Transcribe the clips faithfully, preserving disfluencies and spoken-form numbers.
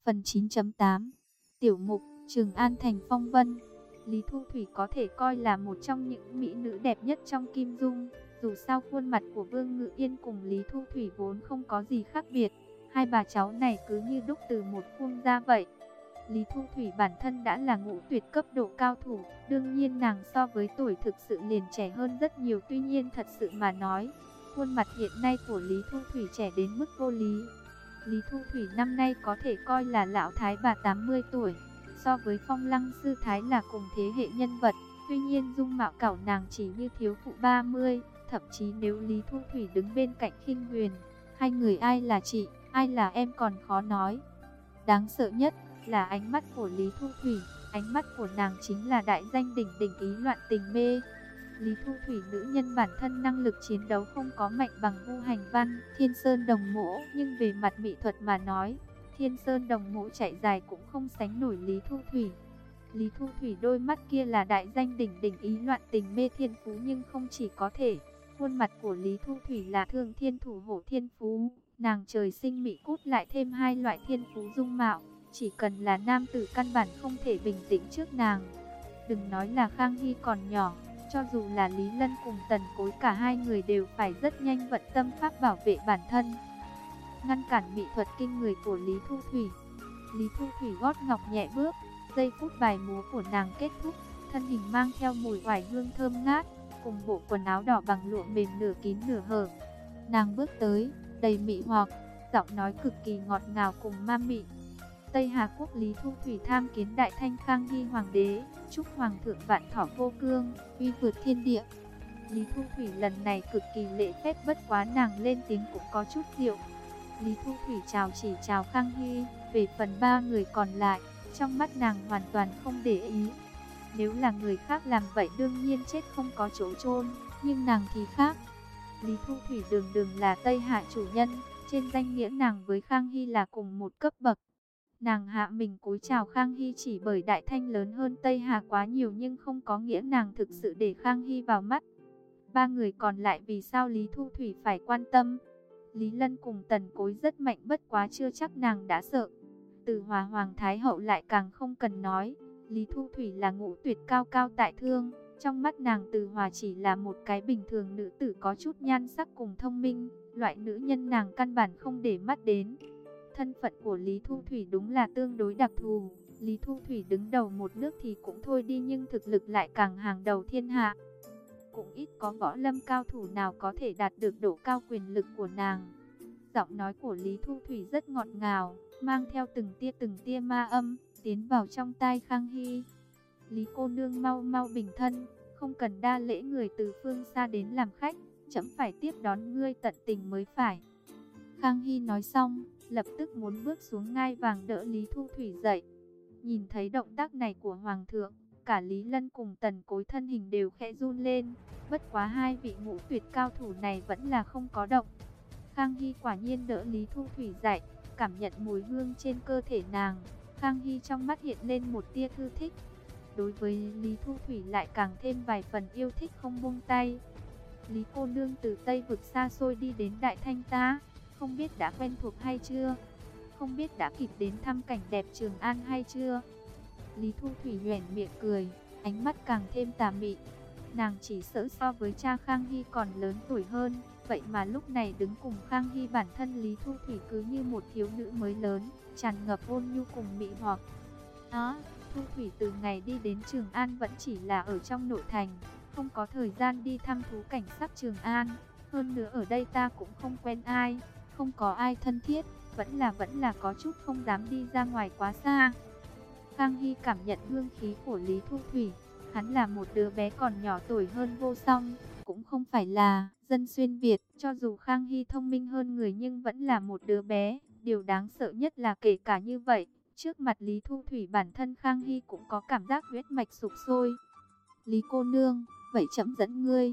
Phần chín chấm tám. Tiểu mục Trường An thành phong vân. Lý Thu Thủy có thể coi là một trong những mỹ nữ đẹp nhất trong Kim Dung. Dù sao khuôn mặt của Vương Ngự Yên cùng Lý Thu Thủy vốn không có gì khác biệt. Hai bà cháu này cứ như đúc từ một khuôn ra vậy. Lý Thu Thủy bản thân đã là ngũ tuyệt cấp độ cao thủ. Đương nhiên nàng so với tuổi thực sự liền trẻ hơn rất nhiều. Tuy nhiên thật sự mà nói, khuôn mặt hiện nay của Lý Thu Thủy trẻ đến mức vô lý. Lý Thu Thủy năm nay có thể coi là lão thái bà tám mươi tuổi. So với Phong Lăng sư thái là cùng thế hệ nhân vật. Tuy nhiên dung mạo cảo nàng chỉ như thiếu phụ ba mươi. Thậm chí nếu Lý Thu Thủy đứng bên cạnh Khinh Huyền, hai người ai là chị, ai là em còn khó nói. Đáng sợ nhất là ánh mắt của Lý Thu Thủy. Ánh mắt của nàng chính là đại danh đỉnh đỉnh ý loạn tình mê. Lý Thu Thủy nữ nhân bản thân năng lực chiến đấu không có mạnh bằng Vu Hành Văn, Thiên Sơn Đồng Mỗ, nhưng về mặt mỹ thuật mà nói, Thiên Sơn Đồng Mỗ chạy dài cũng không sánh nổi Lý Thu Thủy. Lý Thu Thủy đôi mắt kia là đại danh đỉnh đỉnh ý loạn tình mê thiên phú, nhưng không chỉ có thể. Khuôn mặt của Lý Thu Thủy là thương thiên thủ hổ thiên phú, nàng trời sinh mỹ cút lại thêm hai loại thiên phú dung mạo, chỉ cần là nam tử căn bản không thể bình tĩnh trước nàng. Đừng nói là Khang Hy còn nhỏ, cho dù là Lý Lân cùng Tần Cối, cả hai người đều phải rất nhanh vận tâm pháp bảo vệ bản thân, ngăn cản mỹ thuật kinh người của Lý Thu Thủy. Lý Thu Thủy gót ngọc nhẹ bước, giây phút bài múa của nàng kết thúc, thân hình mang theo mùi oải hương thơm ngát, cùng bộ quần áo đỏ bằng lụa mềm nửa kín nửa hở. Nàng bước tới, đầy mị hoặc, giọng nói cực kỳ ngọt ngào cùng ma mị. Tây Hà Quốc Lý Thu Thủy tham kiến Đại Thanh Khang Hy Hoàng đế, chúc Hoàng thượng vạn thọ vô cương, uy vượt thiên địa. Lý Thu Thủy lần này cực kỳ lễ phép, bất quá nàng lên tiếng cũng có chút rượu. Lý Thu Thủy chào chỉ chào Khang Hy, về phần ba người còn lại, trong mắt nàng hoàn toàn không để ý. Nếu là người khác làm vậy đương nhiên chết không có chỗ chôn, nhưng nàng thì khác. Lý Thu Thủy đường đường là Tây Hạ chủ nhân, trên danh nghĩa nàng với Khang Hy là cùng một cấp bậc. Nàng hạ mình cúi chào Khang Hy chỉ bởi Đại Thanh lớn hơn Tây Hà quá nhiều, nhưng không có nghĩa nàng thực sự để Khang Hy vào mắt. Ba người còn lại vì sao Lý Thu Thủy phải quan tâm? Lý Lân cùng Tần Cối rất mạnh, bất quá chưa chắc nàng đã sợ. Từ Hòa Hoàng Thái Hậu lại càng không cần nói. Lý Thu Thủy là ngũ tuyệt cao cao tại thương, trong mắt nàng Từ Hòa chỉ là một cái bình thường nữ tử có chút nhan sắc cùng thông minh, loại nữ nhân nàng căn bản không để mắt đến. Thân phận của Lý Thu Thủy đúng là tương đối đặc thù. Lý Thu Thủy đứng đầu một nước thì cũng thôi đi, nhưng thực lực lại càng hàng đầu thiên hạ. Cũng ít có võ lâm cao thủ nào có thể đạt được độ cao quyền lực của nàng. Giọng nói của Lý Thu Thủy rất ngọt ngào, mang theo từng tia từng tia ma âm, tiến vào trong tai Khang Hy. Lý cô nương mau mau bình thân, không cần đa lễ, người từ phương xa đến làm khách, trẫm phải tiếp đón ngươi tận tình mới phải. Khang Hy nói xong, lập tức muốn bước xuống ngai vàng đỡ Lý Thu Thủy dậy. Nhìn thấy động tác này của Hoàng thượng, cả Lý Lân cùng Tần Cối thân hình đều khẽ run lên. Bất quá hai vị ngũ tuyệt cao thủ này vẫn là không có động. Khang Hy quả nhiên đỡ Lý Thu Thủy dậy, cảm nhận mùi hương trên cơ thể nàng. Khang Hy trong mắt hiện lên một tia thư thích. Đối với Lý Thu Thủy lại càng thêm vài phần yêu thích không buông tay. Lý cô nương từ Tây vực xa xôi đi đến Đại Thanh ta, không biết đã quen thuộc hay chưa? Không biết đã kịp đến thăm cảnh đẹp Trường An hay chưa? Lý Thu Thủy nhoẻn miệng cười, ánh mắt càng thêm tà mị. Nàng chỉ sợ so với cha Khang Hy còn lớn tuổi hơn, vậy mà lúc này đứng cùng Khang Hy, bản thân Lý Thu Thủy cứ như một thiếu nữ mới lớn, tràn ngập ôn nhu cùng mị hoặc. Đó, Thu Thủy từ ngày đi đến Trường An vẫn chỉ là ở trong nội thành, không có thời gian đi thăm thú cảnh sắc Trường An. Hơn nữa ở đây ta cũng không quen ai, không có ai thân thiết, vẫn là vẫn là có chút không dám đi ra ngoài quá xa. Khang Hy cảm nhận hương khí của Lý Thu Thủy, hắn là một đứa bé còn nhỏ tuổi hơn vô song, cũng không phải là dân xuyên Việt. Cho dù Khang Hy thông minh hơn người nhưng vẫn là một đứa bé. Điều đáng sợ nhất là kể cả như vậy, trước mặt Lý Thu Thủy bản thân Khang Hy cũng có cảm giác huyết mạch sục sôi. Lý cô nương, vậy trẫm dẫn ngươi.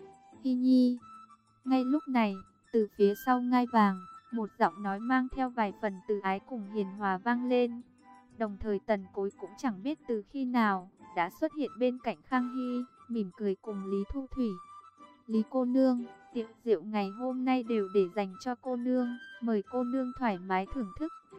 Hy nhi. Ngay lúc này, từ phía sau ngai vàng, một giọng nói mang theo vài phần từ ái cùng hiền hòa vang lên. Đồng thời Tần Cối cũng chẳng biết từ khi nào đã xuất hiện bên cạnh Khang Hy, mỉm cười cùng Lý Thu Thủy. Lý cô nương, tiệc rượu ngày hôm nay đều để dành cho cô nương, mời cô nương thoải mái thưởng thức.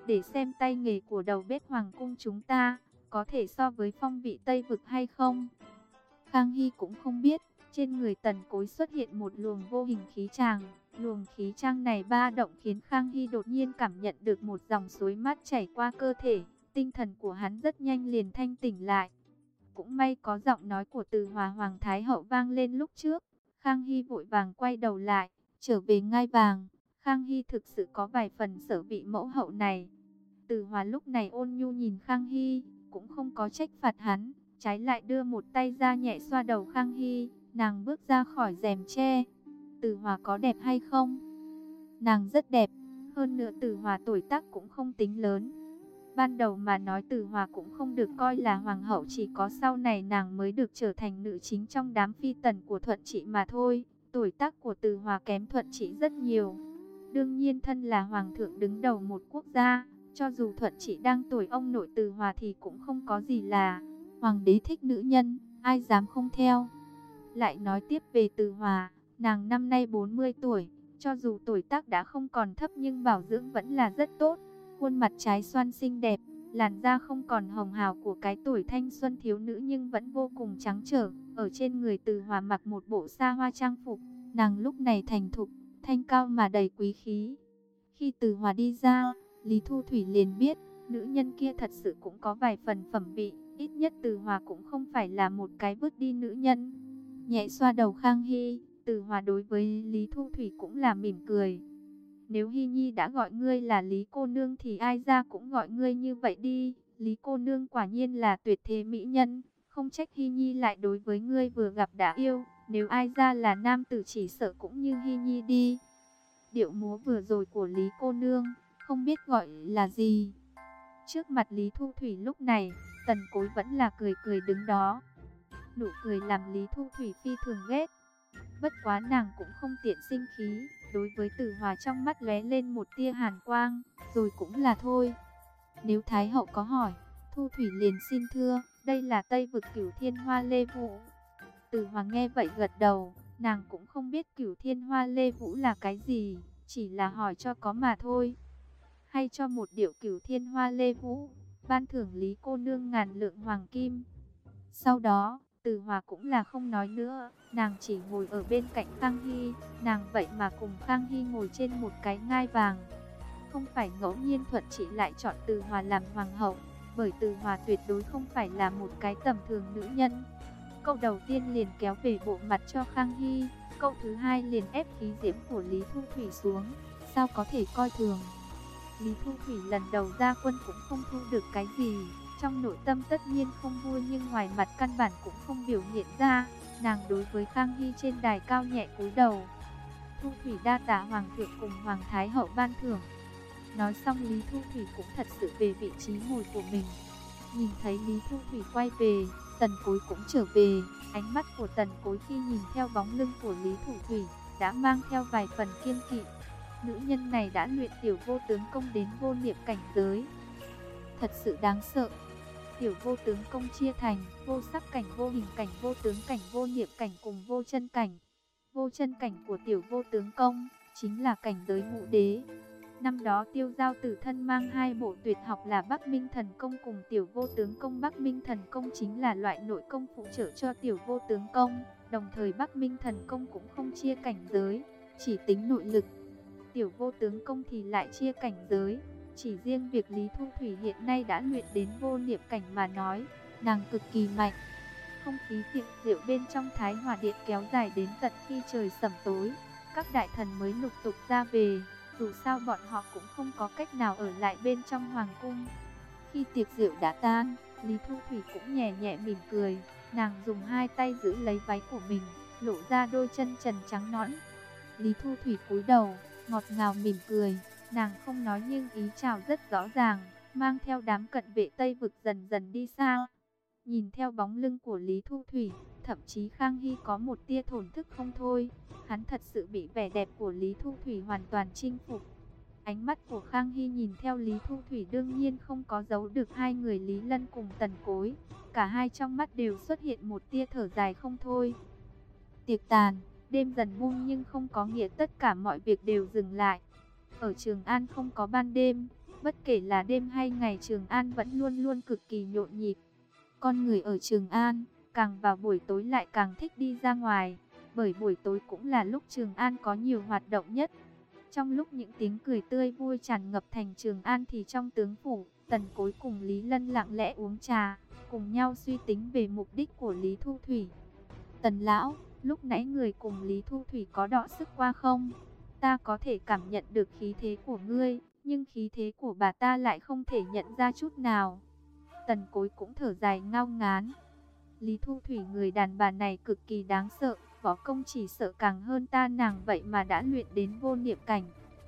để xem tay nghề của đầu bếp hoàng cung chúng ta có thể so với phong vị Tây vực hay không. Khang Hy cũng không biết, trên người Tần Cối xuất hiện một luồng vô hình khí tràng. Luồng khí tràng này ba động khiến Khang Hy đột nhiên cảm nhận được một dòng suối mát chảy qua cơ thể. Tinh thần của hắn rất nhanh liền thanh tỉnh lại. Cũng may có giọng nói của Từ Hòa Hoàng Thái Hậu vang lên lúc trước. Khang Hy vội vàng quay đầu lại, trở về ngai vàng. Khang Hy thực sự có vài phần sở vị mẫu hậu này. Từ Hòa lúc này ôn nhu nhìn Khang Hy, cũng không có trách phạt hắn, trái lại đưa một tay ra nhẹ xoa đầu Khang Hy. Nàng bước ra khỏi rèm tre. Từ Hòa có đẹp hay không? Nàng rất đẹp, hơn nữa Từ Hòa tuổi tác cũng không tính lớn. Ban đầu mà nói Từ Hòa cũng không được coi là hoàng hậu, chỉ có sau này nàng mới được trở thành nữ chính trong đám phi tần của Thuận Trị mà thôi. Tuổi tác của Từ Hòa kém Thuận Trị rất nhiều. Đương nhiên thân là hoàng thượng đứng đầu một quốc gia, cho dù Thuận Trị đang tuổi ông nội Từ Hòa thì cũng không có gì là hoàng đế thích nữ nhân, ai dám không theo. Lại nói tiếp về Từ Hòa, nàng năm nay bốn mươi tuổi, cho dù tuổi tác đã không còn thấp nhưng bảo dưỡng vẫn là rất tốt. Khuôn mặt trái xoan xinh đẹp, làn da không còn hồng hào của cái tuổi thanh xuân thiếu nữ nhưng vẫn vô cùng trắng trẻo. Ở trên người Từ Hòa mặc một bộ sa hoa trang phục, nàng lúc này thành thục, thanh cao mà đầy quý khí. Khi Từ Hòa đi ra, Lý Thu Thủy liền biết, nữ nhân kia thật sự cũng có vài phần phẩm vị, ít nhất Từ Hòa cũng không phải là một cái vứt đi nữ nhân. Nhẹ xoa đầu Khang Hy, Từ Hòa đối với Lý Thu Thủy cũng là mỉm cười. Nếu Hy Nhi đã gọi ngươi là Lý cô nương thì ai ra cũng gọi ngươi như vậy đi. Lý cô nương quả nhiên là tuyệt thế mỹ nhân, không trách Hy Nhi lại đối với ngươi vừa gặp đã yêu. Nếu ai ra là nam tử chỉ sợ cũng như Hy Nhi đi. Điệu múa vừa rồi của Lý cô nương, không biết gọi là gì. Trước mặt Lý Thu Thủy lúc này, Tần Cối vẫn là cười cười đứng đó. Nụ cười làm Lý Thu Thủy phi thường ghét. Bất quá nàng cũng không tiện sinh khí, đối với Từ Hòa trong mắt lóe lên một tia hàn quang, rồi cũng là thôi. Nếu Thái hậu có hỏi, Thu Thủy liền xin thưa, đây là Tây vực Cửu Thiên Hoa Lê Vũ. Từ Hòa nghe vậy gật đầu, nàng cũng không biết Cửu Thiên Hoa Lê Vũ là cái gì, chỉ là hỏi cho có mà thôi. Hay cho một điệu Cửu Thiên Hoa Lê Vũ, ban thưởng Lý cô nương ngàn lượng hoàng kim. Sau đó, Từ Hòa cũng là không nói nữa, nàng chỉ ngồi ở bên cạnh Khang Hy, nàng vậy mà cùng Khang Hy ngồi trên một cái ngai vàng. Không phải ngẫu nhiên Thuận Trị lại chọn Từ Hòa làm hoàng hậu, bởi Từ Hòa tuyệt đối không phải là một cái tầm thường nữ nhân. Câu đầu tiên liền kéo về bộ mặt cho Khang Hy, câu thứ hai liền ép khí diễm của Lý Thu Thủy xuống, sao có thể coi thường. Lý Thu Thủy lần đầu ra quân cũng không thu được cái gì. Trong nội tâm tất nhiên không vui nhưng ngoài mặt căn bản cũng không biểu hiện ra. Nàng đối với Khang Hy trên đài cao nhẹ cúi đầu. Thu Thủy đa tạ Hoàng thượng cùng Hoàng Thái hậu ban thưởng. Nói xong Lý Thu Thủy cũng thật sự về vị trí ngồi của mình. Nhìn thấy Lý Thu Thủy quay về, Tần Cối cũng trở về. Ánh mắt của Tần Cối khi nhìn theo bóng lưng của Lý Thu Thủy đã mang theo vài phần kiêng kỵ. Nữ nhân này đã luyện tiểu vô tướng công đến vô niệm cảnh giới, thật sự đáng sợ. Tiểu vô tướng công chia thành vô sắc cảnh, vô hình cảnh, vô tướng cảnh, vô niệm cảnh cùng vô chân cảnh. Vô chân cảnh của tiểu vô tướng công chính là cảnh giới ngũ đế. Năm đó Tiêu Giao Tử thân mang hai bộ tuyệt học là Bắc Minh Thần Công cùng tiểu vô tướng công. Bắc Minh Thần Công chính là loại nội công phụ trợ cho tiểu vô tướng công. Đồng thời Bắc Minh Thần Công cũng không chia cảnh giới, chỉ tính nội lực. Tiểu vô tướng công thì lại chia cảnh giới. Chỉ riêng việc Lý Thu Thủy hiện nay đã luyện đến vô niệm cảnh mà nói, nàng cực kỳ mạnh. Không khí tiệc rượu bên trong Thái Hòa Điện kéo dài đến tận khi trời sẩm tối, các đại thần mới lục tục ra về. Dù sao bọn họ cũng không có cách nào ở lại bên trong hoàng cung. Khi tiệc rượu đã tan, Lý Thu Thủy cũng nhẹ nhẹ mỉm cười. Nàng dùng hai tay giữ lấy váy của mình, lộ ra đôi chân trần trắng nõn. Lý Thu Thủy cúi đầu, ngọt ngào mỉm cười. Nàng không nói nhưng ý chào rất rõ ràng, mang theo đám cận vệ Tây vực dần dần đi xa. Nhìn theo bóng lưng của Lý Thu Thủy, thậm chí Khang Hy có một tia thổn thức không thôi. Hắn thật sự bị vẻ đẹp của Lý Thu Thủy hoàn toàn chinh phục. Ánh mắt của Khang Hy nhìn theo Lý Thu Thủy đương nhiên không có giấu được hai người Lý Lân cùng Tần Cối. Cả hai trong mắt đều xuất hiện một tia thở dài không thôi. Tiệc tàn, đêm dần buông nhưng không có nghĩa tất cả mọi việc đều dừng lại. Ở Trường An không có ban đêm, Bất kể là đêm hay ngày, Trường An vẫn luôn luôn cực kỳ nhộn nhịp. Con người ở Trường An, càng vào buổi tối lại càng thích đi ra ngoài, bởi buổi tối cũng là lúc Trường An có nhiều hoạt động nhất. Trong lúc những tiếng cười tươi vui tràn ngập thành Trường An thì trong tướng phủ, Tần Cối cùng Lý Lân lặng lẽ uống trà, cùng nhau suy tính về mục đích của Lý Thu Thủy. Tần lão, lúc nãy người cùng Lý Thu Thủy có đọ sức qua không? Ta có thể cảm nhận được khí thế của ngươi, nhưng khí thế của bà ta lại không thể nhận ra chút nào. Tần Cối cũng thở dài ngao ngán. Lý Thu Thủy, người đàn bà này cực kỳ đáng sợ, võ công chỉ sợ càng hơn ta, nàng vậy mà đã luyện đến vô niệm cảnh.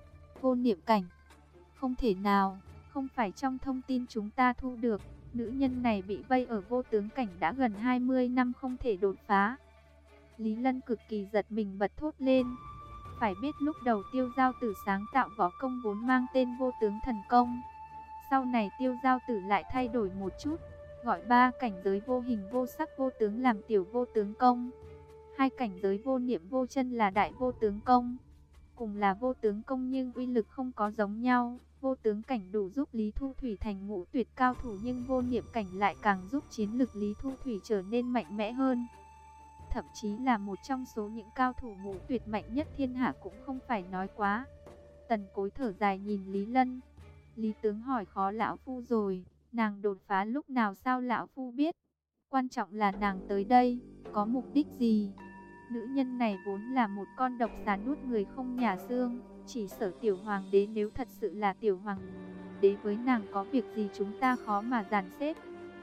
Vô niệm cảnh? Không thể nào, không phải trong thông tin chúng ta thu được, nữ nhân này bị vây ở vô tướng cảnh đã gần hai mươi năm không thể đột phá. Lý Lân cực kỳ giật mình bật thốt lên. Phải biết lúc đầu Tiêu Giao Tử sáng tạo võ công vốn mang tên vô tướng thần công. Sau này Tiêu Giao Tử lại thay đổi một chút, gọi ba cảnh giới vô hình vô sắc vô tướng làm tiểu vô tướng công. Hai cảnh giới vô niệm vô chân là đại vô tướng công. Cùng là vô tướng công nhưng uy lực không có giống nhau. Vô tướng cảnh đủ giúp Lý Thu Thủy thành ngũ tuyệt cao thủ, nhưng vô niệm cảnh lại càng giúp chiến lực Lý Thu Thủy trở nên mạnh mẽ hơn. Thậm chí là một trong số những cao thủ ngũ tuyệt mạnh nhất thiên hạ cũng không phải nói quá. Tần Cối thở dài nhìn Lý Lân. Lý tướng hỏi khó lão phu rồi, nàng đột phá lúc nào sao lão phu biết? Quan trọng là nàng tới đây, có mục đích gì? Nữ nhân này vốn là một con độc xà nuốt người không nhả xương, chỉ sợ tiểu hoàng đế nếu thật sự là tiểu hoàng đế với nàng có việc gì chúng ta khó mà dàn xếp.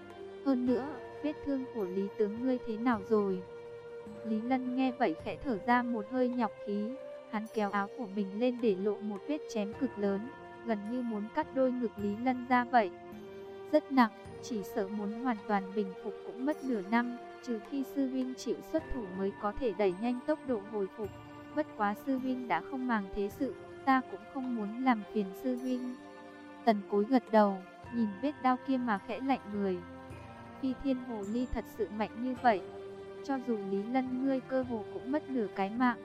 Hơn nữa, vết thương của Lý tướng ngươi thế nào rồi? Lý Lân nghe vậy khẽ thở ra một hơi nhọc khí, hắn kéo áo của mình lên để lộ một vết chém cực lớn, gần như muốn cắt đôi ngực Lý Lân ra vậy. Rất nặng, chỉ sợ muốn hoàn toàn bình phục cũng mất nửa năm, trừ khi sư huynh chịu xuất thủ mới có thể đẩy nhanh tốc độ hồi phục. Bất quá sư huynh đã không màng thế sự, ta cũng không muốn làm phiền sư huynh. Tần Cối gật đầu, nhìn vết đao kia mà khẽ lạnh người. Phi Thiên Hồ Ly thật sự mạnh như vậy, cho dù Lý Lân ngươi cơ hồ cũng mất nửa cái mạng.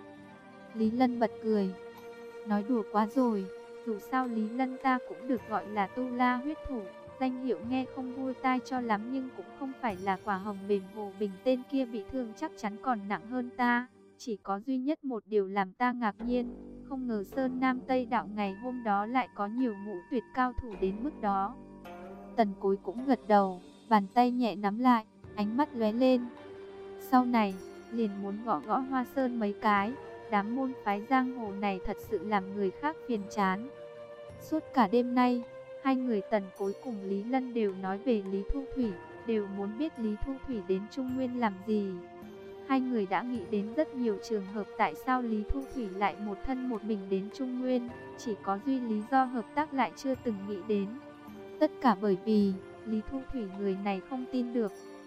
Lý Lân bật cười, nói đùa quá rồi, dù sao Lý Lân ta cũng được gọi là Tu La huyết thủ. Danh hiệu nghe không vui tai cho lắm nhưng cũng không phải là quả hồng mềm. Hồ Bình tên kia bị thương chắc chắn còn nặng hơn ta. Chỉ có duy nhất một điều làm ta ngạc nhiên, không ngờ Sơn Nam Tây Đạo ngày hôm đó lại có nhiều ngũ tuyệt cao thủ đến mức đó. Tần Cối cũng gật đầu, bàn tay nhẹ nắm lại, ánh mắt lóe lên. Sau này, liền muốn gõ gõ Hoa Sơn mấy cái, đám môn phái giang hồ này thật sự làm người khác phiền chán. Suốt cả đêm nay, hai người Tần Cối cùng Lý Lân đều nói về Lý Thu Thủy, đều muốn biết Lý Thu Thủy đến Trung Nguyên làm gì. Hai người đã nghĩ đến rất nhiều trường hợp tại sao Lý Thu Thủy lại một thân một mình đến Trung Nguyên, chỉ có duy lý do hợp tác lại chưa từng nghĩ đến. Tất cả bởi vì Lý Thu Thủy người này không tin được,